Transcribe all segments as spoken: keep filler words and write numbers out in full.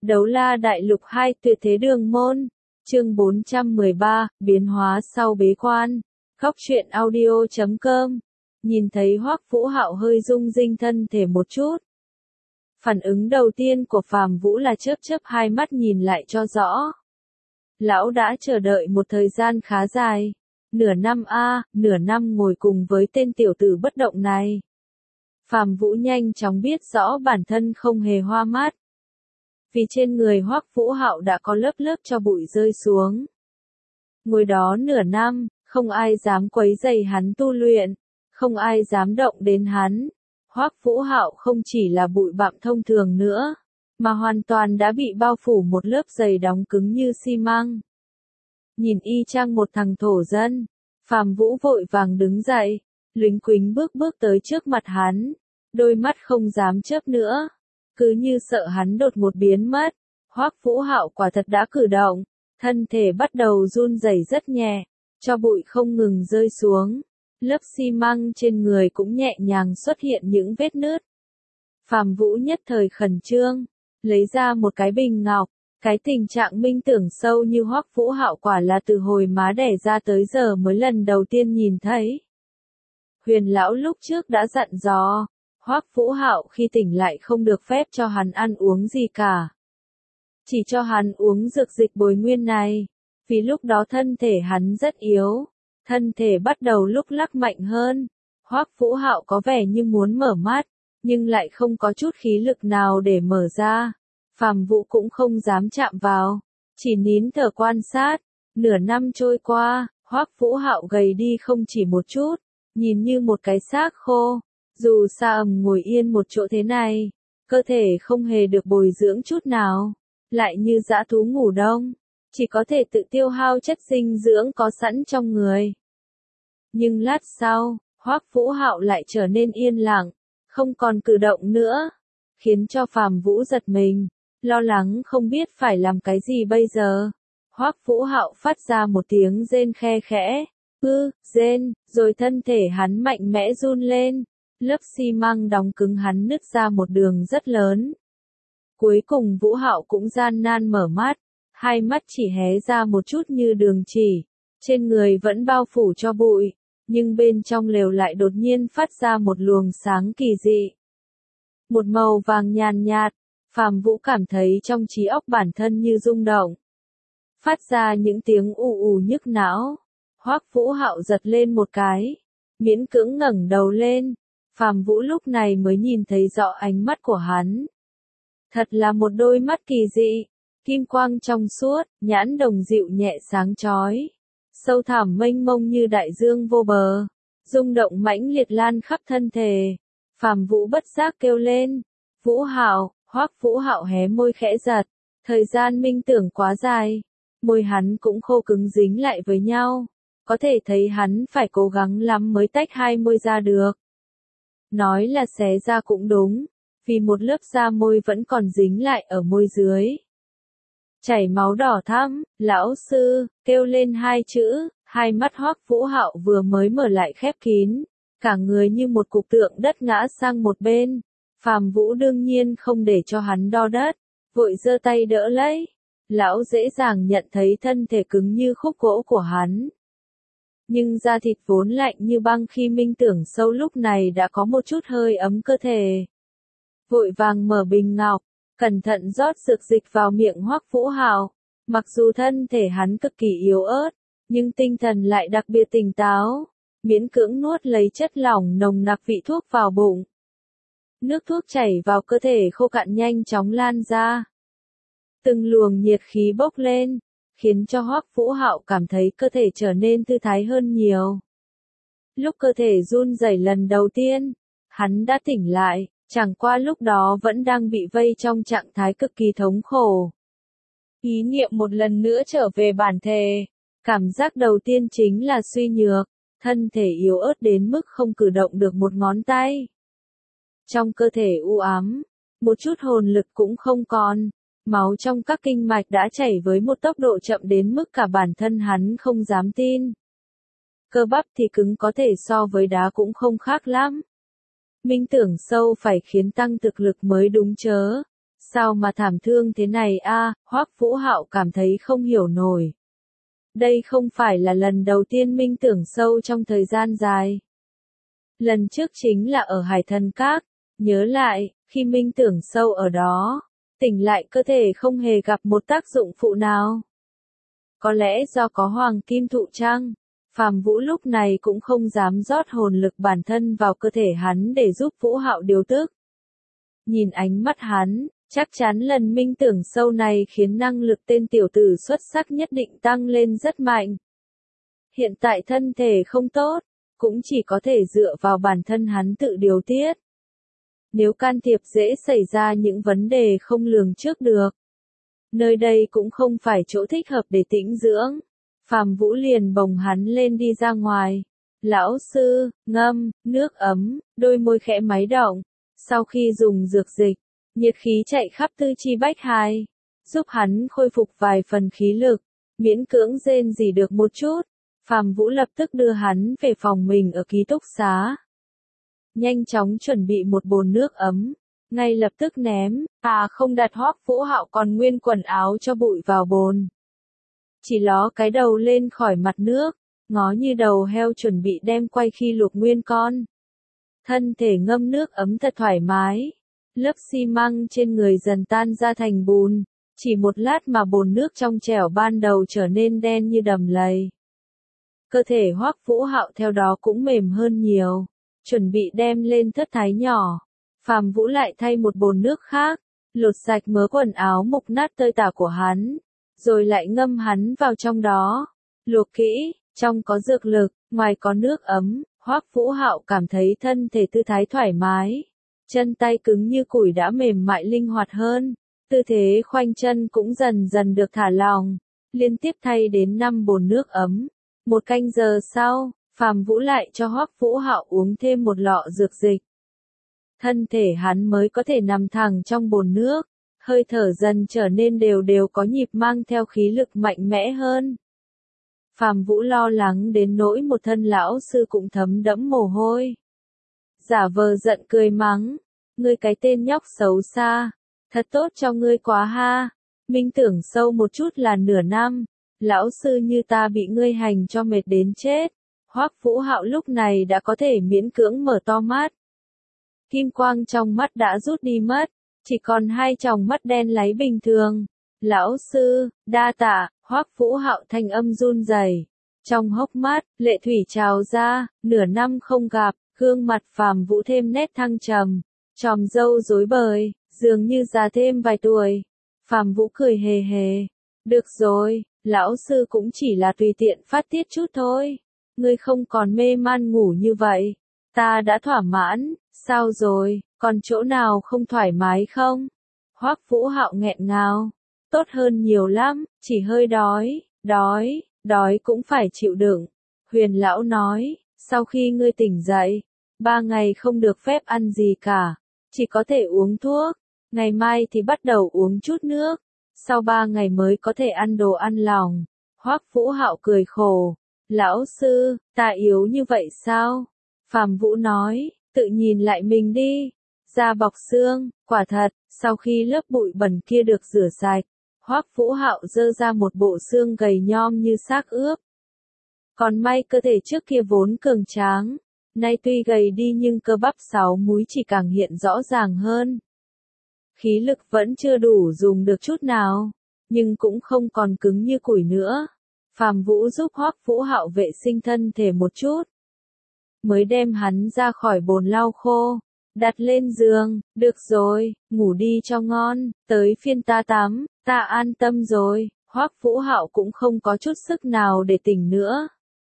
Đấu la đại lục hai tuyệt thế đường môn. Chương bốn trăm mười ba, biến hóa sau bế quan. Góc truyện audio chấm com. Nhìn thấy Hoắc Vũ Hạo hơi rung rinh thân thể một chút. Phản ứng đầu tiên của Phàm Vũ là chớp chớp hai mắt nhìn lại cho rõ. Lão đã chờ đợi một thời gian khá dài. Nửa năm a, nửa năm ngồi cùng với tên tiểu tử bất động này. Phàm Vũ nhanh chóng biết rõ bản thân không hề hoa mắt. Vì trên người Hoắc Vũ Hạo đã có lớp lớp tro bụi rơi xuống. Ngồi đó nửa năm, không ai dám quấy rầy hắn tu luyện, không ai dám động đến hắn. Hoắc Vũ Hạo không chỉ là bụi bặm thông thường nữa, mà hoàn toàn đã bị bao phủ một lớp dày đóng cứng như xi măng. Nhìn y chang một thằng thổ dân, Phàm Vũ vội vàng đứng dậy, lính quính bước bước tới trước mặt hắn, đôi mắt không dám chớp nữa. Cứ như sợ hắn đột ngột biến mất, Hoắc Vũ Hạo quả thật đã cử động, thân thể bắt đầu run rẩy rất nhẹ, cho bụi không ngừng rơi xuống, lớp xi măng trên người cũng nhẹ nhàng xuất hiện những vết nứt. Phàm Vũ nhất thời khẩn trương, lấy ra một cái bình ngọc, cái tình trạng minh tưởng sâu như Hoắc Vũ Hạo quả là từ hồi má đẻ ra tới giờ mới lần đầu tiên nhìn thấy. Huyền lão lúc trước đã dặn dò. Hoắc Vũ Hạo khi tỉnh lại không được phép cho hắn ăn uống gì cả. Chỉ cho hắn uống dược dịch bồi nguyên này. Vì lúc đó thân thể hắn rất yếu. Thân thể bắt đầu lúc lắc mạnh hơn. Hoắc Vũ Hạo có vẻ như muốn mở mắt. Nhưng lại không có chút khí lực nào để mở ra. Phàm Vũ cũng không dám chạm vào. Chỉ nín thở quan sát. Nửa năm trôi qua, Hoắc Vũ Hạo gầy đi không chỉ một chút. Nhìn như một cái xác khô. Dù Sa Ầm ngồi yên một chỗ thế này, cơ thể không hề được bồi dưỡng chút nào, lại như dã thú ngủ đông, chỉ có thể tự tiêu hao chất dinh dưỡng có sẵn trong người. Nhưng lát sau, Hoắc Vũ Hạo lại trở nên yên lặng, không còn cử động nữa, khiến cho Phàm Vũ giật mình, lo lắng không biết phải làm cái gì bây giờ. Hoắc Vũ Hạo phát ra một tiếng rên khe khẽ, ư, rên, rồi thân thể hắn mạnh mẽ run lên. Lớp xi măng đóng cứng hắn nứt ra một đường rất lớn. Cuối cùng Vũ Hạo cũng gian nan mở mắt, hai mắt chỉ hé ra một chút như đường chỉ, trên người vẫn bao phủ cho bụi, nhưng bên trong lều lại đột nhiên phát ra một luồng sáng kỳ dị. Một màu vàng nhàn nhạt, Phàm Vũ cảm thấy trong trí óc bản thân như rung động. Phát ra những tiếng ù ù nhức não. Hoắc Vũ Hạo giật lên một cái, miễn cưỡng ngẩng đầu lên. Phàm Vũ lúc này mới nhìn thấy rõ ánh mắt của hắn. Thật là một đôi mắt kỳ dị, kim quang trong suốt, nhãn đồng dịu nhẹ sáng chói, sâu thẳm mênh mông như đại dương vô bờ, rung động mãnh liệt lan khắp thân thể. Phàm Vũ bất giác kêu lên, Vũ Hạo. Hoắc Vũ Hạo hé môi khẽ giật, thời gian minh tưởng quá dài, môi hắn cũng khô cứng dính lại với nhau, có thể thấy hắn phải cố gắng lắm mới tách hai môi ra được. Nói là xé ra cũng đúng, vì một lớp da môi vẫn còn dính lại ở môi dưới. Chảy máu đỏ thẫm, lão sư, kêu lên hai chữ, hai mắt Hoắc Vũ Hạo vừa mới mở lại khép kín, cả người như một cục tượng đất ngã sang một bên. Phàm Vũ đương nhiên không để cho hắn đo đất, vội giơ tay đỡ lấy. Lão dễ dàng nhận thấy thân thể cứng như khúc gỗ của hắn. Nhưng da thịt vốn lạnh như băng khi minh tưởng sâu lúc này đã có một chút hơi ấm cơ thể. Vội vàng mở bình ngọc, cẩn thận rót dược dịch vào miệng Hoắc Vũ Hạo. Mặc dù thân thể hắn cực kỳ yếu ớt, nhưng tinh thần lại đặc biệt tỉnh táo, miễn cưỡng nuốt lấy chất lỏng nồng nặc vị thuốc vào bụng. Nước thuốc chảy vào cơ thể khô cạn nhanh chóng lan ra. Từng luồng nhiệt khí bốc lên, khiến cho Hoắc Vũ Hạo cảm thấy cơ thể trở nên thư thái hơn nhiều. Lúc cơ thể run rẩy lần đầu tiên, hắn đã tỉnh lại, chẳng qua lúc đó vẫn đang bị vây trong trạng thái cực kỳ thống khổ. Ý niệm một lần nữa trở về bản thể, cảm giác đầu tiên chính là suy nhược, thân thể yếu ớt đến mức không cử động được một ngón tay. Trong cơ thể u ám, một chút hồn lực cũng không còn. Máu trong các kinh mạch đã chảy với một tốc độ chậm đến mức cả bản thân hắn không dám tin. Cơ bắp thì cứng có thể so với đá cũng không khác lắm. Minh tưởng sâu phải khiến tăng thực lực mới đúng chớ. Sao mà thảm thương thế này a? Hoắc Vũ Hạo cảm thấy không hiểu nổi. Đây không phải là lần đầu tiên Minh Tưởng Sâu trong thời gian dài. Lần trước chính là ở Hải Thần Các, nhớ lại, khi Minh Tưởng Sâu ở đó, tỉnh lại cơ thể không hề gặp một tác dụng phụ nào. Có lẽ do có hoàng kim thụ chăng? Phàm Vũ lúc này cũng không dám rót hồn lực bản thân vào cơ thể hắn để giúp Vũ Hạo điều tức. Nhìn ánh mắt hắn, chắc chắn lần Minh Tưởng Sâu này khiến năng lực tên tiểu tử xuất sắc nhất định tăng lên rất mạnh. Hiện tại thân thể không tốt, cũng chỉ có thể dựa vào bản thân hắn tự điều tiết. Nếu can thiệp dễ xảy ra những vấn đề không lường trước được. Nơi đây cũng không phải chỗ thích hợp để tĩnh dưỡng. Phàm Vũ liền bồng hắn lên đi ra ngoài. Lão sư, ngâm, nước ấm, đôi môi khẽ máy động. Sau khi dùng dược dịch, nhiệt khí chạy khắp tư chi bách hai, giúp hắn khôi phục vài phần khí lực, miễn cưỡng rên rỉ được một chút. Phàm Vũ lập tức đưa hắn về phòng mình ở ký túc xá. Nhanh chóng chuẩn bị một bồn nước ấm, ngay lập tức ném, à không đặt Hoắc Vũ Hạo còn nguyên quần áo cho bụi vào bồn. Chỉ ló cái đầu lên khỏi mặt nước, ngó như đầu heo chuẩn bị đem quay khi luộc nguyên con. Thân thể ngâm nước ấm thật thoải mái, lớp xi măng trên người dần tan ra thành bùn, chỉ một lát mà bồn nước trong trẻo ban đầu trở nên đen như đầm lầy. Cơ thể Hoắc Vũ Hạo theo đó cũng mềm hơn nhiều, chuẩn bị đem lên thất thái nhỏ. Phàm Vũ lại thay một bồn nước khác, lột sạch mớ quần áo mục nát tơi tả của hắn, rồi lại ngâm hắn vào trong đó, luộc kỹ, trong có dược lực, ngoài có nước ấm. Hoắc Vũ Hạo cảm thấy thân thể tư thái thoải mái, chân tay cứng như củi đã mềm mại linh hoạt hơn, tư thế khoanh chân cũng dần dần được thả lỏng, liên tiếp thay đến năm bồn nước ấm. Một canh giờ sau, Phàm Vũ lại cho Hoắc Vũ Hạo uống thêm một lọ dược dịch. Thân thể hắn mới có thể nằm thẳng trong bồn nước, hơi thở dần trở nên đều đều có nhịp mang theo khí lực mạnh mẽ hơn. Phàm Vũ lo lắng đến nỗi một thân lão sư cũng thấm đẫm mồ hôi. Giả vờ giận cười mắng, ngươi cái tên nhóc xấu xa, thật tốt cho ngươi quá ha, Minh Tưởng Sâu một chút là nửa năm, lão sư như ta bị ngươi hành cho mệt đến chết. Hoắc Vũ Hạo lúc này đã có thể miễn cưỡng mở to mắt. Kim quang trong mắt đã rút đi mất, chỉ còn hai tròng mắt đen láy bình thường. Lão sư, đa tạ, Hoắc Vũ Hạo thanh âm run rẩy. Trong hốc mắt, lệ thủy trào ra, nửa năm không gặp, gương mặt Phàm Vũ thêm nét thăng trầm, chòm râu rối bời, dường như già thêm vài tuổi. Phàm Vũ cười hề hề. Được rồi, lão sư cũng chỉ là tùy tiện phát tiết chút thôi. Ngươi không còn mê man ngủ như vậy. Ta đã thỏa mãn, sao rồi, còn chỗ nào không thoải mái không? Hoắc Vũ Hạo nghẹn ngào. Tốt hơn nhiều lắm, chỉ hơi đói, đói, đói cũng phải chịu đựng. Huyền lão nói, sau khi ngươi tỉnh dậy, ba ngày không được phép ăn gì cả, chỉ có thể uống thuốc, ngày mai thì bắt đầu uống chút nước, sau ba ngày mới có thể ăn đồ ăn lỏng. Hoắc Vũ Hạo cười khổ, lão sư, ta yếu như vậy sao? Phàm Vũ nói, tự nhìn lại mình đi, da bọc xương, quả thật, sau khi lớp bụi bẩn kia được rửa sạch, Hoắc Vũ Hạo dơ ra một bộ xương gầy nhom như xác ướp. Còn may cơ thể trước kia vốn cường tráng, nay tuy gầy đi nhưng cơ bắp sáu múi chỉ càng hiện rõ ràng hơn. Khí lực vẫn chưa đủ dùng được chút nào, nhưng cũng không còn cứng như củi nữa. Phàm Vũ giúp Hoắc Vũ Hạo vệ sinh thân thể một chút, mới đem hắn ra khỏi bồn lau khô, đặt lên giường. Được rồi, ngủ đi cho ngon, tới phiên ta tắm, ta an tâm rồi. Hoắc Vũ Hạo cũng không có chút sức nào để tỉnh nữa.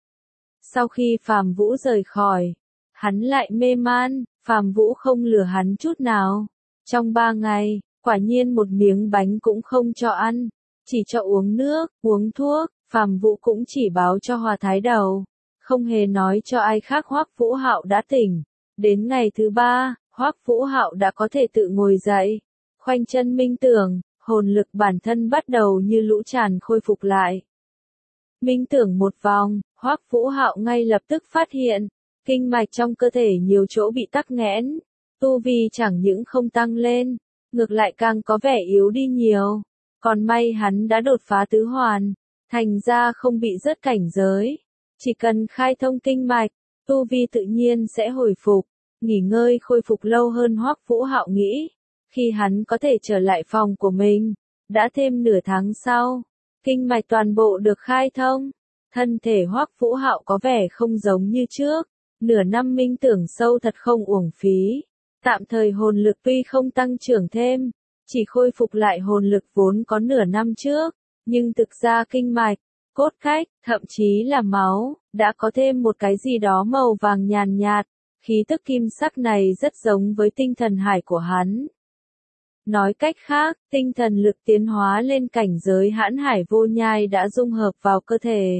Sau khi Phàm Vũ rời khỏi, hắn lại mê man. Phàm Vũ không lừa hắn chút nào. Trong ba ngày, quả nhiên một miếng bánh cũng không cho ăn, chỉ cho uống nước, uống thuốc. Phàm Vũ cũng chỉ báo cho Hòa Thái Đầu, không hề nói cho ai khác Hoắc Vũ Hạo đã tỉnh. Đến ngày thứ ba, Hoắc Vũ Hạo đã có thể tự ngồi dậy, khoanh chân minh tưởng, hồn lực bản thân bắt đầu như lũ tràn khôi phục lại. Minh tưởng một vòng, Hoắc Vũ Hạo ngay lập tức phát hiện, kinh mạch trong cơ thể nhiều chỗ bị tắc nghẽn, tu vi chẳng những không tăng lên, ngược lại càng có vẻ yếu đi nhiều. Còn may hắn đã đột phá tứ hoàn, thành ra không bị rớt cảnh giới. Chỉ cần khai thông kinh mạch, tu vi tự nhiên sẽ hồi phục, nghỉ ngơi khôi phục lâu hơn. Hoắc Vũ Hạo nghĩ, khi hắn có thể trở lại phòng của mình, đã thêm nửa tháng sau, kinh mạch toàn bộ được khai thông, thân thể Hoắc Vũ Hạo có vẻ không giống như trước, nửa năm minh tưởng sâu thật không uổng phí. Tạm thời hồn lực tuy không tăng trưởng thêm, chỉ khôi phục lại hồn lực vốn có nửa năm trước, nhưng thực ra kinh mạch, cốt cách, thậm chí là máu, đã có thêm một cái gì đó màu vàng nhàn nhạt, khí tức kim sắc này rất giống với tinh thần hải của hắn. Nói cách khác, tinh thần lực tiến hóa lên cảnh giới hãn hải vô nhai đã dung hợp vào cơ thể.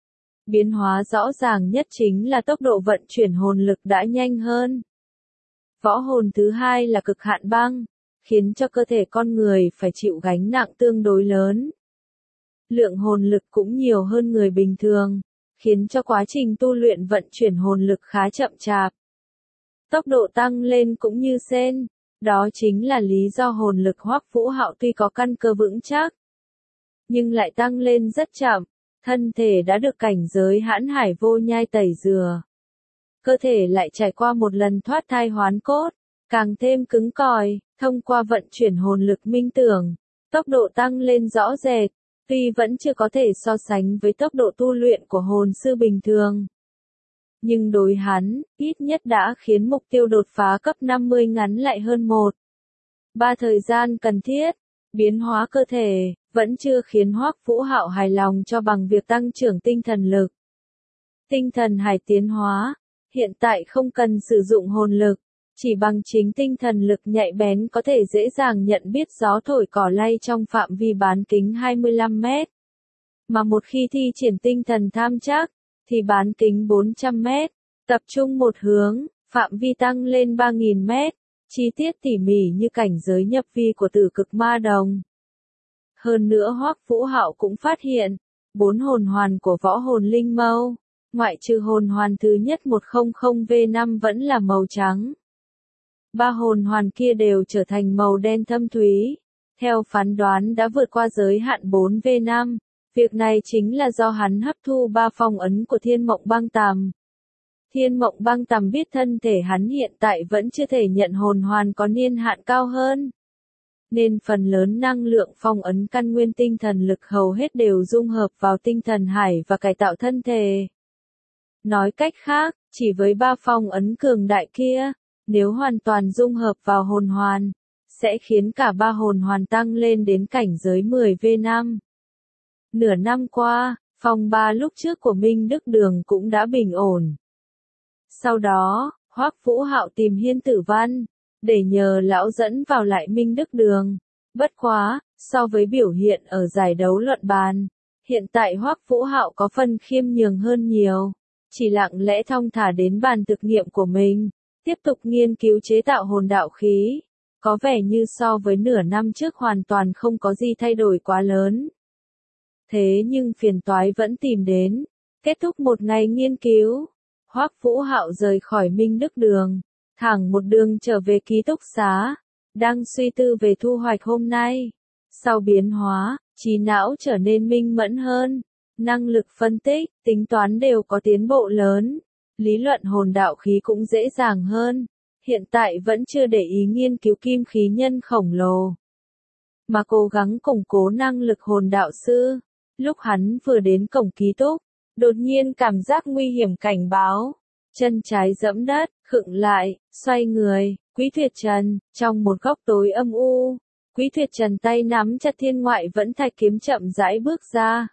Biến hóa rõ ràng nhất chính là tốc độ vận chuyển hồn lực đã nhanh hơn. Võ hồn thứ hai là cực hạn băng, khiến cho cơ thể con người phải chịu gánh nặng tương đối lớn. Lượng hồn lực cũng nhiều hơn người bình thường, khiến cho quá trình tu luyện vận chuyển hồn lực khá chậm chạp. Tốc độ tăng lên cũng như sen, đó chính là lý do hồn lực Hoắc Vũ Hạo tuy có căn cơ vững chắc, nhưng lại tăng lên rất chậm, thân thể đã được cảnh giới hãn hải vô nhai tẩy rửa. Cơ thể lại trải qua một lần thoát thai hoán cốt, càng thêm cứng cỏi, thông qua vận chuyển hồn lực minh tưởng, tốc độ tăng lên rõ rệt, tuy vẫn chưa có thể so sánh với tốc độ tu luyện của hồn sư bình thường. Nhưng đối hắn, ít nhất đã khiến mục tiêu đột phá cấp năm mươi ngắn lại hơn một. Ba thời gian cần thiết, biến hóa cơ thể, vẫn chưa khiến Hoắc Vũ Hạo hài lòng cho bằng việc tăng trưởng tinh thần lực. Tinh thần hải tiến hóa, hiện tại không cần sử dụng hồn lực, chỉ bằng chính tinh thần lực nhạy bén có thể dễ dàng nhận biết gió thổi cỏ lay trong phạm vi bán kính hai mươi lăm mét. Mà một khi thi triển tinh thần tham trắc, thì bán kính bốn trăm mét, tập trung một hướng, phạm vi tăng lên ba nghìn mét, chi tiết tỉ mỉ như cảnh giới nhập vi của tử cực ma đồng. Hơn nữa Hoắc Vũ Hạo cũng phát hiện, bốn hồn hoàn của võ hồn linh mâu, ngoại trừ hồn hoàn thứ nhất một trăm V năm vẫn là màu trắng. Ba hồn hoàn kia đều trở thành màu đen thâm thúy, theo phán đoán đã vượt qua giới hạn bốn V năm. Việc này chính là do hắn hấp thu ba phong ấn của Thiên Mộng Băng Tằm. Thiên Mộng Băng Tằm biết thân thể hắn hiện tại vẫn chưa thể nhận hồn hoàn có niên hạn cao hơn, nên phần lớn năng lượng phong ấn căn nguyên tinh thần lực hầu hết đều dung hợp vào tinh thần hải và cải tạo thân thể. Nói cách khác, chỉ với ba phong ấn cường đại kia, nếu hoàn toàn dung hợp vào hồn hoàn, sẽ khiến cả ba hồn hoàn tăng lên đến cảnh giới mười V năm. Nửa năm qua, phong ba lúc trước của Minh Đức Đường cũng đã bình ổn. Sau đó, Hoắc Vũ Hạo tìm Hiên Tử Văn, để nhờ lão dẫn vào lại Minh Đức Đường. Bất quá, so với biểu hiện ở giải đấu luận bàn, hiện tại Hoắc Vũ Hạo có phần khiêm nhường hơn nhiều, chỉ lặng lẽ thong thả đến bàn thực nghiệm của mình, tiếp tục nghiên cứu chế tạo hồn đạo khí, có vẻ như so với nửa năm trước hoàn toàn không có gì thay đổi quá lớn. Thế nhưng phiền toái vẫn tìm đến. Kết thúc một ngày nghiên cứu, Hoắc Vũ Hạo rời khỏi Minh Đức Đường, thẳng một đường trở về ký túc xá, đang suy tư về thu hoạch hôm nay. Sau biến hóa, trí não trở nên minh mẫn hơn, năng lực phân tích, tính toán đều có tiến bộ lớn, lý luận hồn đạo khí cũng dễ dàng hơn. Hiện tại vẫn chưa để ý nghiên cứu kim khí nhân khổng lồ, mà cố gắng củng cố năng lực hồn đạo sư. Lúc hắn vừa đến cổng ký túc, đột nhiên cảm giác nguy hiểm cảnh báo. Chân trái giẫm đất, khựng lại, xoay người, Quý Tuyệt Trần, trong một góc tối âm u. Quý Tuyệt Trần tay nắm chặt thiên ngoại vẫn thạch kiếm chậm rãi bước ra.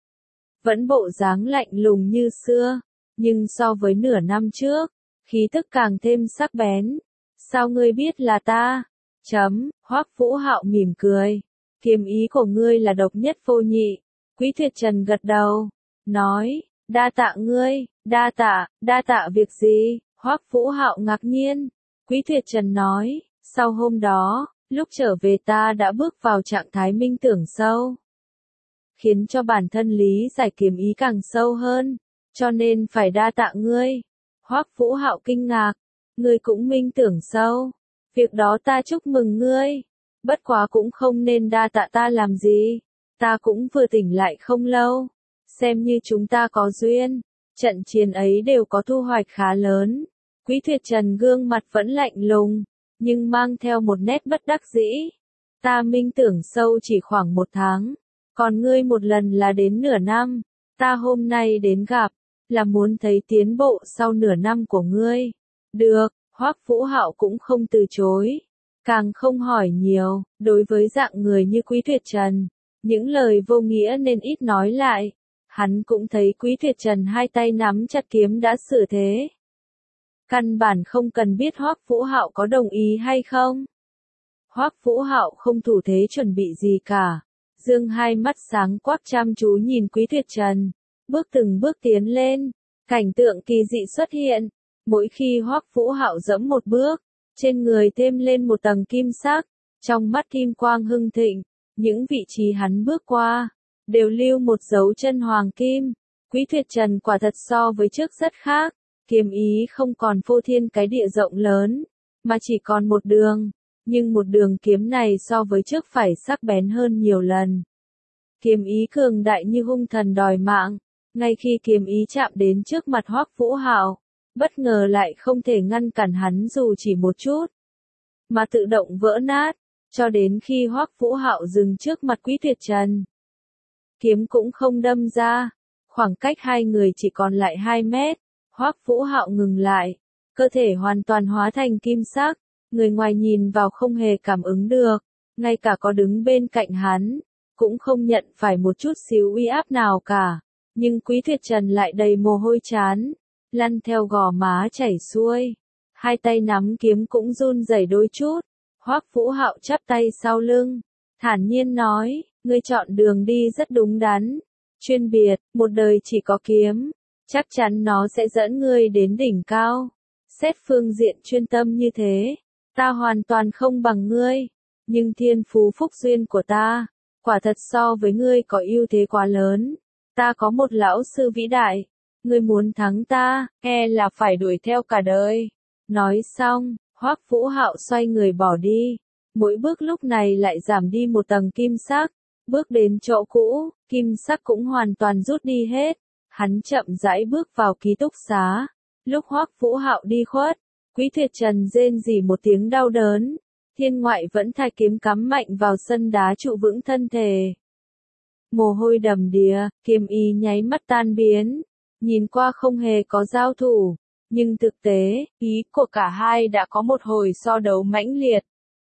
Vẫn bộ dáng lạnh lùng như xưa, nhưng so với nửa năm trước, khí tức càng thêm sắc bén. Sao ngươi biết là ta? Chấm, Hoắc Vũ Hạo mỉm cười. Kiếm ý của ngươi là độc nhất vô nhị. Quý Tuyệt Trần gật đầu, nói, đa tạ ngươi, đa tạ, đa tạ việc gì? Hoắc Vũ Hạo ngạc nhiên. Quý Tuyệt Trần nói, sau hôm đó, lúc trở về ta đã bước vào trạng thái minh tưởng sâu, khiến cho bản thân lý giải kiếm ý càng sâu hơn, cho nên phải đa tạ ngươi. Hoắc Vũ Hạo kinh ngạc, ngươi cũng minh tưởng sâu, việc đó ta chúc mừng ngươi. Bất quá cũng không nên đa tạ ta làm gì. Ta cũng vừa tỉnh lại không lâu. Xem như chúng ta có duyên. Trận chiến ấy đều có thu hoạch khá lớn. Quý Tuyệt Trần gương mặt vẫn lạnh lùng, nhưng mang theo một nét bất đắc dĩ. Ta minh tưởng sâu chỉ khoảng một tháng. Còn ngươi một lần là đến nửa năm. Ta hôm nay đến gặp, là muốn thấy tiến bộ sau nửa năm của ngươi. Được, Hoắc Vũ Hạo cũng không từ chối. Càng không hỏi nhiều, đối với dạng người như Quý Tuyệt Trần. Những lời vô nghĩa nên ít nói lại. Hắn cũng thấy Quý Tuyệt Trần hai tay nắm chặt kiếm đã xử thế. Căn bản không cần biết Hoắc Vũ Hạo có đồng ý hay không. Hoắc Vũ Hạo không thủ thế chuẩn bị gì cả. Dương hai mắt sáng quắc chăm chú nhìn Quý Tuyệt Trần. Bước từng bước tiến lên. Cảnh tượng kỳ dị xuất hiện. Mỗi khi Hoắc Vũ Hạo dẫm một bước, trên người thêm lên một tầng kim sắc. Trong mắt kim quang hưng thịnh. Những vị trí hắn bước qua, đều lưu một dấu chân hoàng kim. Quý Tuyệt Trần quả thật so với trước rất khác. Kiếm ý không còn phô thiên cái địa rộng lớn, mà chỉ còn một đường. Nhưng một đường kiếm này so với trước phải sắc bén hơn nhiều lần. Kiếm ý cường đại như hung thần đòi mạng. Ngay khi kiếm ý chạm đến trước mặt Hoắc Vũ Hạo, bất ngờ lại không thể ngăn cản hắn dù chỉ một chút, mà tự động vỡ nát. Cho đến khi Hoắc Vũ Hạo dừng trước mặt Quý Tuyệt Trần, kiếm cũng không đâm ra. Khoảng cách hai người chỉ còn lại hai mét. Hoắc Vũ Hạo ngừng lại, cơ thể hoàn toàn hóa thành kim sắc, người ngoài nhìn vào không hề cảm ứng được, ngay cả có đứng bên cạnh hắn, cũng không nhận phải một chút xíu uy áp nào cả. Nhưng Quý Tuyệt Trần lại đầy mồ hôi chán, lăn theo gò má chảy xuôi, hai tay nắm kiếm cũng run rẩy đôi chút. Hoắc Vũ Hạo chắp tay sau lưng, thản nhiên nói, ngươi chọn đường đi rất đúng đắn, chuyên biệt, một đời chỉ có kiếm. Chắc chắn nó sẽ dẫn ngươi đến đỉnh cao. Xét phương diện chuyên tâm như thế, ta hoàn toàn không bằng ngươi. Nhưng thiên phú phúc duyên của ta, quả thật so với ngươi có ưu thế quá lớn. Ta có một lão sư vĩ đại. Ngươi muốn thắng ta, e là phải đuổi theo cả đời. Nói xong, Hoắc Vũ Hạo xoay người bỏ đi. Mỗi bước lúc này lại giảm đi một tầng kim sắc. Bước đến chỗ cũ, kim sắc cũng hoàn toàn rút đi hết. Hắn chậm rãi bước vào ký túc xá. Lúc Hoắc Vũ Hạo đi khuất, Quý Tuyệt Trần rên rỉ một tiếng đau đớn. Thiên ngoại vẫn thai kiếm cắm mạnh vào sân đá trụ vững thân thể. Mồ hôi đầm đìa, kiếm ý nháy mắt tan biến. Nhìn qua không hề có giao thủ, nhưng thực tế, ý của cả hai đã có một hồi so đấu mãnh liệt.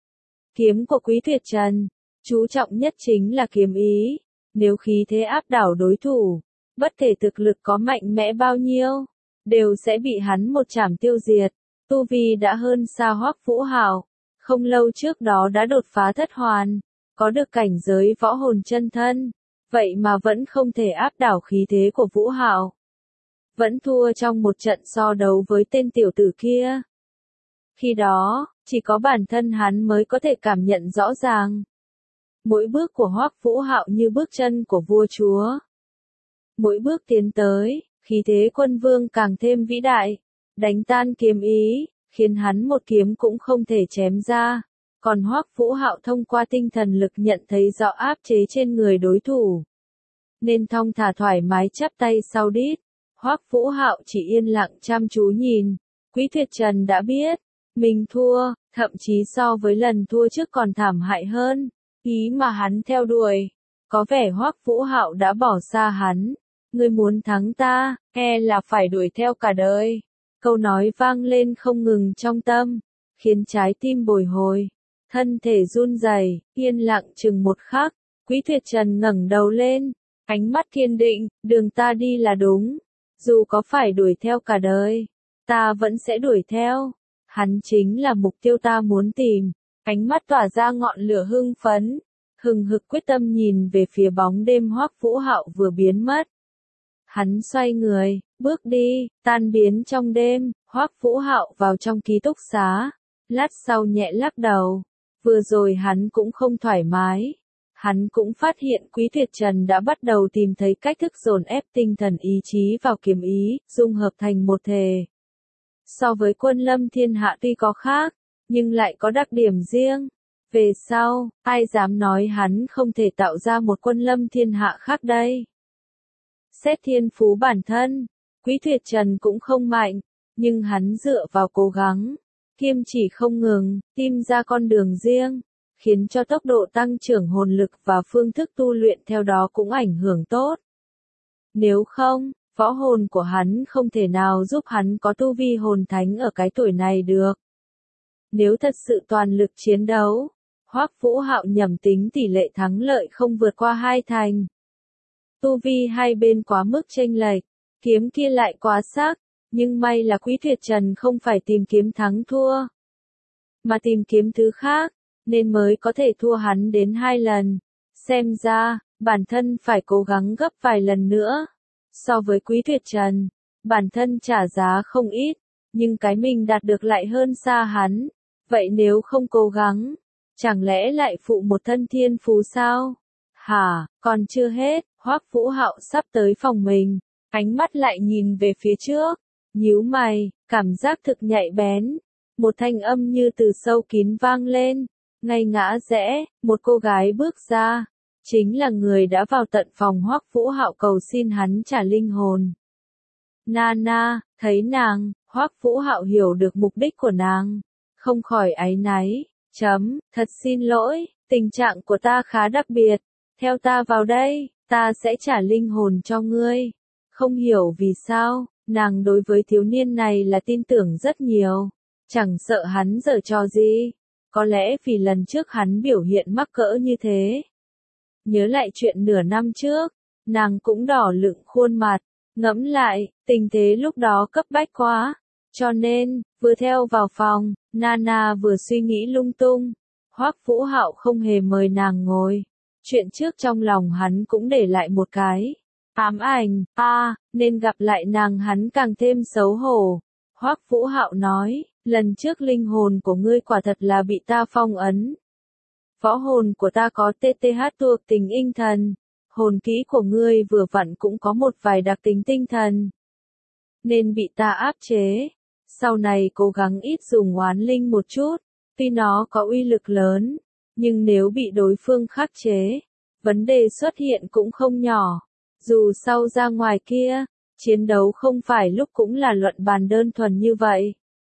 Kiếm của Quý Tuyệt Trần, chú trọng nhất chính là kiếm ý. Nếu khí thế áp đảo đối thủ, bất kể thực lực có mạnh mẽ bao nhiêu, đều sẽ bị hắn một chảm tiêu diệt. Tu vi đã hơn xa Hoắc Vũ Hạo, không lâu trước đó đã đột phá thất hoàn, có được cảnh giới võ hồn chân thân, vậy mà vẫn không thể áp đảo khí thế của Vũ Hạo. Vẫn thua trong một trận so đấu với tên tiểu tử kia. Khi đó, chỉ có bản thân hắn mới có thể cảm nhận rõ ràng. Mỗi bước của Hoắc Vũ Hạo như bước chân của vua chúa. Mỗi bước tiến tới, khí thế quân vương càng thêm vĩ đại, đánh tan kiếm ý, khiến hắn một kiếm cũng không thể chém ra. Còn Hoắc Vũ Hạo thông qua tinh thần lực nhận thấy rõ áp chế trên người đối thủ, nên thong thả thoải mái chắp tay sau đít. Hoắc Vũ Hạo chỉ yên lặng chăm chú nhìn. Quý Tuyệt Trần đã biết, mình thua, thậm chí so với lần thua trước còn thảm hại hơn. Ý mà hắn theo đuổi, có vẻ Hoắc Vũ Hạo đã bỏ xa hắn. Ngươi muốn thắng ta, e là phải đuổi theo cả đời. Câu nói vang lên không ngừng trong tâm, khiến trái tim bồi hồi, thân thể run rẩy, yên lặng chừng một khắc. Quý Tuyệt Trần ngẩng đầu lên, ánh mắt kiên định, đường ta đi là đúng. Dù có phải đuổi theo cả đời, ta vẫn sẽ đuổi theo. Hắn chính là mục tiêu ta muốn tìm. Ánh mắt tỏa ra ngọn lửa hưng phấn, hừng hực quyết tâm nhìn về phía bóng đêm Hoắc Vũ Hạo vừa biến mất. Hắn xoay người, bước đi, tan biến trong đêm. Hoắc Vũ Hạo vào trong ký túc xá, lát sau nhẹ lắc đầu. Vừa rồi hắn cũng không thoải mái. Hắn cũng phát hiện Quý Tuyệt Trần đã bắt đầu tìm thấy cách thức dồn ép tinh thần ý chí vào kiếm ý, dung hợp thành một thể. So với Quân Lâm thiên hạ tuy có khác, nhưng lại có đặc điểm riêng. Về sau, ai dám nói hắn không thể tạo ra một quân lâm thiên hạ khác đây? Xét thiên phú bản thân, Quý Tuyệt Trần cũng không mạnh, nhưng hắn dựa vào cố gắng, kiêm chỉ không ngừng, tìm ra con đường riêng, khiến cho tốc độ tăng trưởng hồn lực và phương thức tu luyện theo đó cũng ảnh hưởng tốt. Nếu không, võ hồn của hắn không thể nào giúp hắn có tu vi hồn thánh ở cái tuổi này được. Nếu thật sự toàn lực chiến đấu, Hoắc Vũ Hạo nhầm tính tỷ lệ thắng lợi không vượt qua hai thành. Tu vi hai bên quá mức chênh lệch, kiếm kia lại quá sắc, nhưng may là Quý Tuyệt Trần không phải tìm kiếm thắng thua, mà tìm kiếm thứ khác, nên mới có thể thua hắn đến hai lần. Xem ra, bản thân phải cố gắng gấp vài lần nữa. So với Quý Tuyệt Trần, bản thân trả giá không ít, nhưng cái mình đạt được lại hơn xa hắn. Vậy nếu không cố gắng, chẳng lẽ lại phụ một thân thiên phú sao? Hả, còn chưa hết, Hoắc Vũ Hạo sắp tới phòng mình, ánh mắt lại nhìn về phía trước, nhíu mày, cảm giác thực nhạy bén. Một thanh âm như từ sâu kín vang lên, ngay ngã rẽ, một cô gái bước ra, chính là người đã vào tận phòng Hoắc Vũ Hạo cầu xin hắn trả linh hồn. Nana, thấy nàng, Hoắc Vũ Hạo hiểu được mục đích của nàng, không khỏi áy náy, chấm, thật xin lỗi, tình trạng của ta khá đặc biệt, theo ta vào đây, ta sẽ trả linh hồn cho ngươi. Không hiểu vì sao, nàng đối với thiếu niên này là tin tưởng rất nhiều, chẳng sợ hắn giở trò gì, có lẽ vì lần trước hắn biểu hiện mắc cỡ như thế. Nhớ lại chuyện nửa năm trước, nàng cũng đỏ lựng khuôn mặt, ngẫm lại, tình thế lúc đó cấp bách quá, cho nên, vừa theo vào phòng, Nana vừa suy nghĩ lung tung. Hoắc Vũ Hạo không hề mời nàng ngồi, chuyện trước trong lòng hắn cũng để lại một cái ám ảnh, a, à, nên gặp lại nàng hắn càng thêm xấu hổ. Hoắc Vũ Hạo nói, lần trước linh hồn của ngươi quả thật là bị ta phong ấn. Võ hồn của ta có tê tê hát thuộc tính tinh thần, hồn kỹ của ngươi vừa vặn cũng có một vài đặc tính tinh thần, nên bị ta áp chế. Sau này cố gắng ít dùng oán linh một chút, tuy nó có uy lực lớn, nhưng nếu bị đối phương khắc chế, vấn đề xuất hiện cũng không nhỏ. Dù sau ra ngoài kia, chiến đấu không phải lúc cũng là luận bàn đơn thuần như vậy.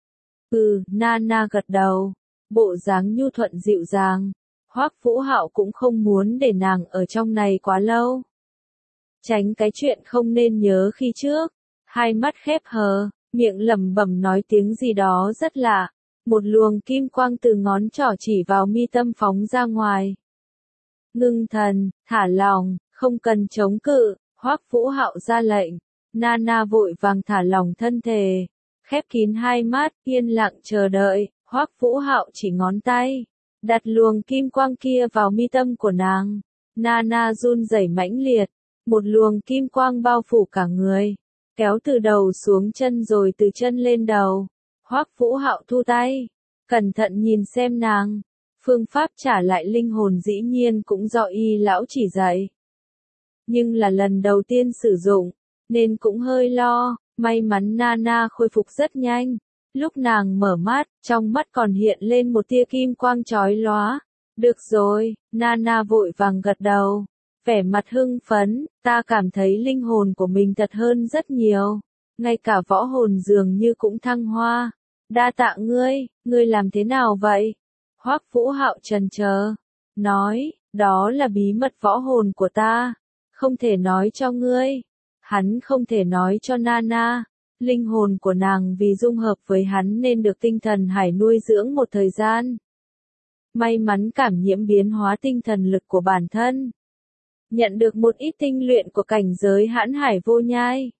Ừ, Nana gật đầu, bộ dáng nhu thuận dịu dàng. Hoắc Vũ Hạo cũng không muốn để nàng ở trong này quá lâu. Tránh cái chuyện không nên nhớ khi trước, hai mắt khép hờ, miệng lẩm bẩm nói tiếng gì đó rất lạ. Một luồng kim quang từ ngón trỏ chỉ vào mi tâm phóng ra ngoài. Ngưng thần, thả lòng, không cần chống cự, Hoắc Vũ Hạo ra lệnh. Nana vội vàng thả lòng thân thể, khép kín hai mắt, yên lặng chờ đợi. Hoắc Vũ Hạo chỉ ngón tay, đặt luồng kim quang kia vào mi tâm của nàng. Nana run rẩy mãnh liệt, một luồng kim quang bao phủ cả người, kéo từ đầu xuống chân rồi từ chân lên đầu. Hoắc Vũ Hạo thu tay, cẩn thận nhìn xem nàng. Phương pháp trả lại linh hồn dĩ nhiên cũng do y lão chỉ dạy. Nhưng là lần đầu tiên sử dụng, nên cũng hơi lo. May mắn Nana khôi phục rất nhanh. Lúc nàng mở mắt, trong mắt còn hiện lên một tia kim quang chói lóa. Được rồi, Nana vội vàng gật đầu. Vẻ mặt hưng phấn, ta cảm thấy linh hồn của mình thật hơn rất nhiều. Ngay cả võ hồn dường như cũng thăng hoa. Đa tạ ngươi, ngươi làm thế nào vậy? Hoắc Vũ Hạo chần chờ, nói, đó là bí mật võ hồn của ta, không thể nói cho ngươi. Hắn không thể nói cho Nana, linh hồn của nàng vì dung hợp với hắn nên được tinh thần hải nuôi dưỡng một thời gian. May mắn cảm nhiễm biến hóa tinh thần lực của bản thân, nhận được một ít tinh luyện của cảnh giới hãn hải vô nhai.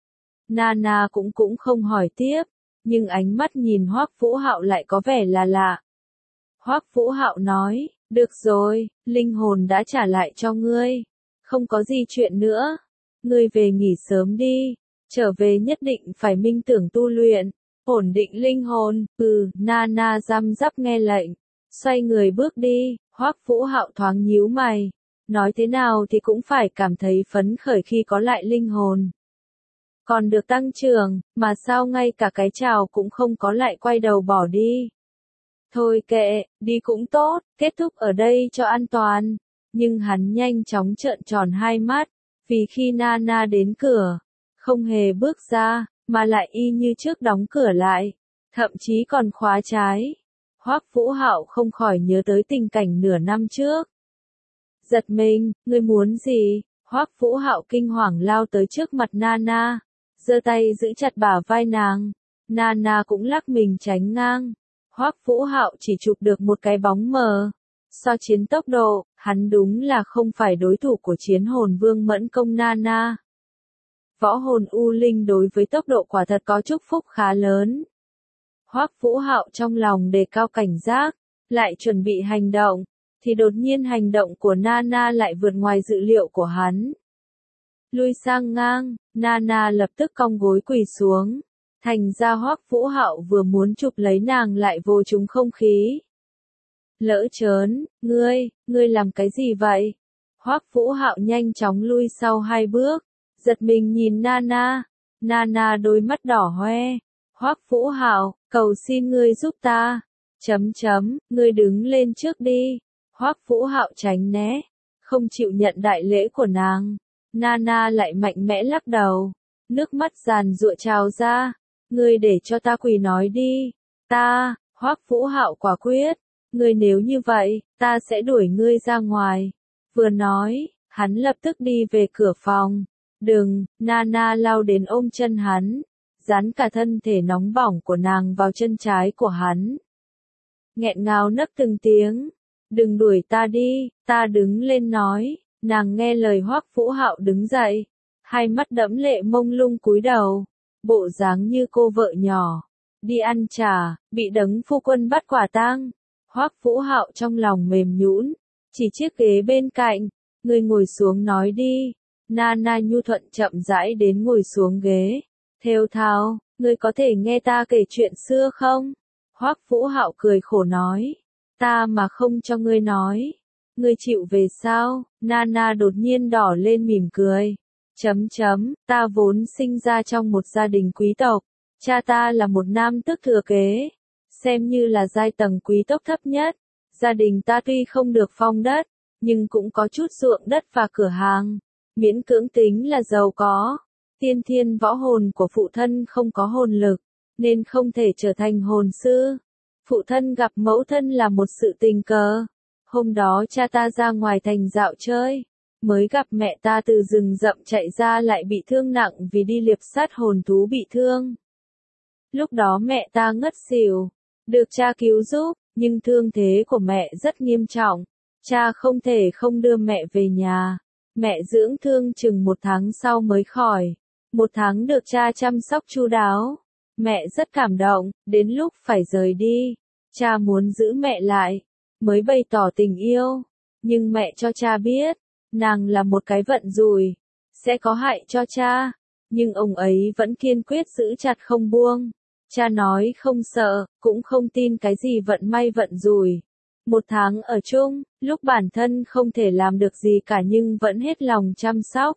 Nana cũng cũng không hỏi tiếp, nhưng ánh mắt nhìn Hoắc Vũ Hạo lại có vẻ là lạ. Hoắc Vũ Hạo nói, được rồi, linh hồn đã trả lại cho ngươi, không có gì chuyện nữa, ngươi về nghỉ sớm đi, trở về nhất định phải minh tưởng tu luyện, ổn định linh hồn. Ừ, Nana răm rắp nghe lệnh, xoay người bước đi. Hoắc Vũ Hạo thoáng nhíu mày, nói thế nào thì cũng phải cảm thấy phấn khởi khi có lại linh hồn. Còn được tăng trưởng, mà sao ngay cả cái chào cũng không có lại quay đầu bỏ đi. Thôi kệ, đi cũng tốt, kết thúc ở đây cho an toàn. Nhưng hắn nhanh chóng trợn tròn hai mắt, vì khi Nana đến cửa, không hề bước ra, mà lại y như trước đóng cửa lại, thậm chí còn khóa trái. Hoắc Vũ Hạo không khỏi nhớ tới tình cảnh nửa năm trước. Giật mình, ngươi muốn gì? Hoắc Vũ Hạo kinh hoàng lao tới trước mặt Nana, giơ tay giữ chặt bả vai nàng. Nana cũng lắc mình tránh ngang. Hoắc Vũ Hạo chỉ chụp được một cái bóng mờ. So chiến tốc độ, hắn đúng là không phải đối thủ của chiến hồn vương mẫn công Nana. Võ hồn U Linh đối với tốc độ quả thật có chúc phúc khá lớn. Hoắc Vũ Hạo trong lòng đề cao cảnh giác, lại chuẩn bị hành động, thì đột nhiên hành động của Nana lại vượt ngoài dự liệu của hắn. Lui sang ngang, Nana lập tức cong gối quỳ xuống. Thành ra Hoắc Vũ Hạo vừa muốn chụp lấy nàng lại vô trúng không khí. Lỡ chớn, ngươi, ngươi làm cái gì vậy? Hoắc Vũ Hạo nhanh chóng lui sau hai bước, giật mình nhìn Nana. Nana đôi mắt đỏ hoe. Hoắc Vũ Hạo, cầu xin ngươi giúp ta. Chấm chấm, ngươi đứng lên trước đi. Hoắc Vũ Hạo tránh né, không chịu nhận đại lễ của nàng. Nana lại mạnh mẽ lắc đầu, nước mắt giàn giụa trào ra. Ngươi để cho ta quỳ nói đi. Ta, Hoắc Vũ Hạo quả quyết. Ngươi nếu như vậy, ta sẽ đuổi ngươi ra ngoài. Vừa nói, hắn lập tức đi về cửa phòng. Đừng, Nana lao đến ôm chân hắn, dán cả thân thể nóng bỏng của nàng vào chân trái của hắn. Nghẹn ngào nấc từng tiếng. Đừng đuổi ta đi, ta đứng lên nói. Nàng nghe lời Hoắc Vũ Hạo đứng dậy, hai mắt đẫm lệ mông lung cúi đầu, bộ dáng như cô vợ nhỏ đi ăn trà, bị đấng phu quân bắt quả tang. Hoắc Vũ Hạo trong lòng mềm nhũn, chỉ chiếc ghế bên cạnh, ngươi ngồi xuống nói đi. Nana nhu thuận chậm rãi đến ngồi xuống ghế. Thều thào, ngươi có thể nghe ta kể chuyện xưa không? Hoắc Vũ Hạo cười khổ nói, ta mà không cho ngươi nói, ngươi chịu về sao? Nana đột nhiên đỏ lên mỉm cười. Chấm chấm, ta vốn sinh ra trong một gia đình quý tộc, cha ta là một nam tước thừa kế, xem như là giai tầng quý tộc thấp nhất. Gia đình ta tuy không được phong đất, nhưng cũng có chút ruộng đất và cửa hàng, miễn cưỡng tính là giàu có. Tiên thiên võ hồn của phụ thân không có hồn lực, nên không thể trở thành hồn sư. Phụ thân gặp mẫu thân là một sự tình cờ. Hôm đó cha ta ra ngoài thành dạo chơi, mới gặp mẹ ta từ rừng rậm chạy ra lại bị thương nặng vì đi liệp sát hồn thú bị thương. Lúc đó mẹ ta ngất xỉu, được cha cứu giúp, nhưng thương thế của mẹ rất nghiêm trọng. Cha không thể không đưa mẹ về nhà. Mẹ dưỡng thương chừng một tháng sau mới khỏi. Một tháng được cha chăm sóc chu đáo. Mẹ rất cảm động, đến lúc phải rời đi, cha muốn giữ mẹ lại, mới bày tỏ tình yêu. Nhưng mẹ cho cha biết, nàng là một cái vận rủi, sẽ có hại cho cha. Nhưng ông ấy vẫn kiên quyết giữ chặt không buông. Cha nói không sợ, cũng không tin cái gì vận may vận rủi. Một tháng ở chung, lúc bản thân không thể làm được gì cả nhưng vẫn hết lòng chăm sóc.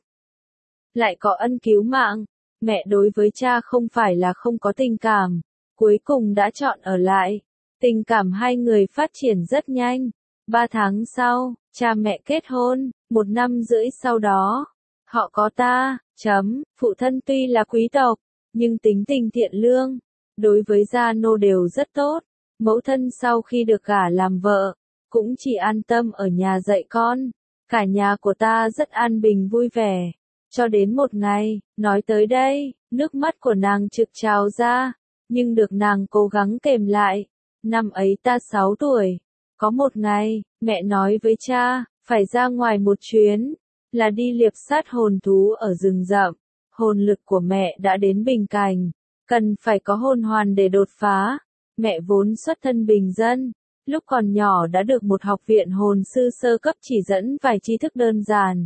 Lại có ân cứu mạng, mẹ đối với cha không phải là không có tình cảm, cuối cùng đã chọn ở lại. Tình cảm hai người phát triển rất nhanh. Ba tháng sau, cha mẹ kết hôn, một năm rưỡi sau đó, họ có ta. Chấm, phụ thân tuy là quý tộc, nhưng tính tình thiện lương, đối với gia nô đều rất tốt. Mẫu thân sau khi được gả làm vợ, cũng chỉ an tâm ở nhà dạy con. Cả nhà của ta rất an bình vui vẻ. Cho đến một ngày, nói tới đây, nước mắt của nàng trực trào ra, nhưng được nàng cố gắng kềm lại. Năm ấy ta sáu tuổi. Có một ngày, mẹ nói với cha, phải ra ngoài một chuyến, là đi liệp sát hồn thú ở rừng rậm. Hồn lực của mẹ đã đến bình cảnh, cần phải có hồn hoàn để đột phá. Mẹ vốn xuất thân bình dân, lúc còn nhỏ đã được một học viện hồn sư sơ cấp chỉ dẫn vài tri thức đơn giản.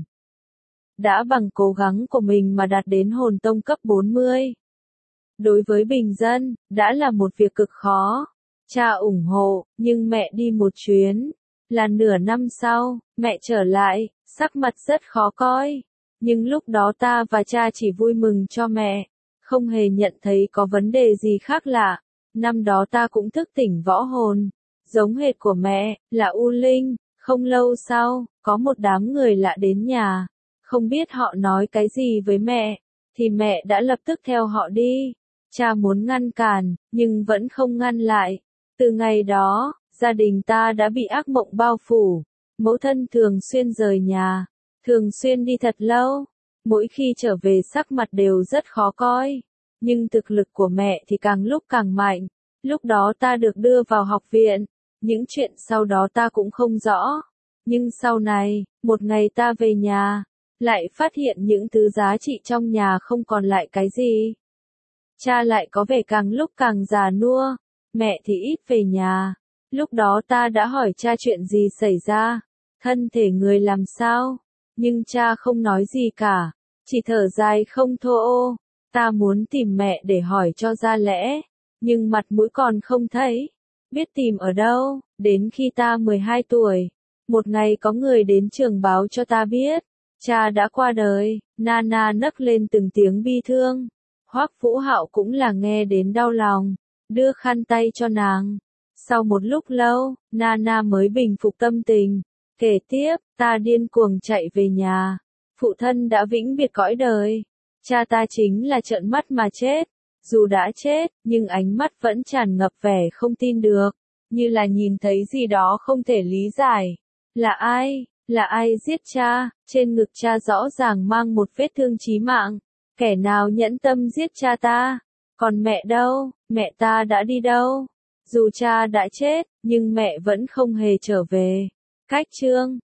Đã bằng cố gắng của mình mà đạt đến hồn tông cấp bốn mươi. Đối với bình dân, đã là một việc cực khó. Cha ủng hộ, nhưng mẹ đi một chuyến, là nửa năm sau, mẹ trở lại, sắc mặt rất khó coi. Nhưng lúc đó ta và cha chỉ vui mừng cho mẹ, không hề nhận thấy có vấn đề gì khác lạ. Năm đó ta cũng thức tỉnh võ hồn, giống hệt của mẹ, là U Linh. Không lâu sau, có một đám người lạ đến nhà, không biết họ nói cái gì với mẹ, thì mẹ đã lập tức theo họ đi. Cha muốn ngăn cản, nhưng vẫn không ngăn lại. Từ ngày đó, gia đình ta đã bị ác mộng bao phủ. Mẫu thân thường xuyên rời nhà, thường xuyên đi thật lâu. Mỗi khi trở về sắc mặt đều rất khó coi. Nhưng thực lực của mẹ thì càng lúc càng mạnh. Lúc đó ta được đưa vào học viện. Những chuyện sau đó ta cũng không rõ. Nhưng sau này, một ngày ta về nhà, lại phát hiện những thứ giá trị trong nhà không còn lại cái gì. Cha lại có vẻ càng lúc càng già nua, mẹ thì ít về nhà. Lúc đó ta đã hỏi cha chuyện gì xảy ra, thân thể người làm sao, nhưng cha không nói gì cả, chỉ thở dài không thô ô. Ta muốn tìm mẹ để hỏi cho ra lẽ, nhưng mặt mũi còn không thấy, biết tìm ở đâu. Đến khi ta mười hai tuổi, một ngày có người đến trường báo cho ta biết, cha đã qua đời. Nana nấc lên từng tiếng bi thương. Hoắc Vũ Hạo cũng là nghe đến đau lòng, đưa khăn tay cho nàng. Sau một lúc lâu, Nana mới bình phục tâm tình, kể tiếp, ta điên cuồng chạy về nhà. Phụ thân đã vĩnh biệt cõi đời. Cha ta chính là trợn mắt mà chết. Dù đã chết, nhưng ánh mắt vẫn tràn ngập vẻ không tin được, như là nhìn thấy gì đó không thể lý giải. Là ai? Là ai giết cha? Trên ngực cha rõ ràng mang một vết thương chí mạng. Kẻ nào nhẫn tâm giết cha ta? Còn mẹ đâu? Mẹ ta đã đi đâu? Dù cha đã chết, nhưng mẹ vẫn không hề trở về. Cách chương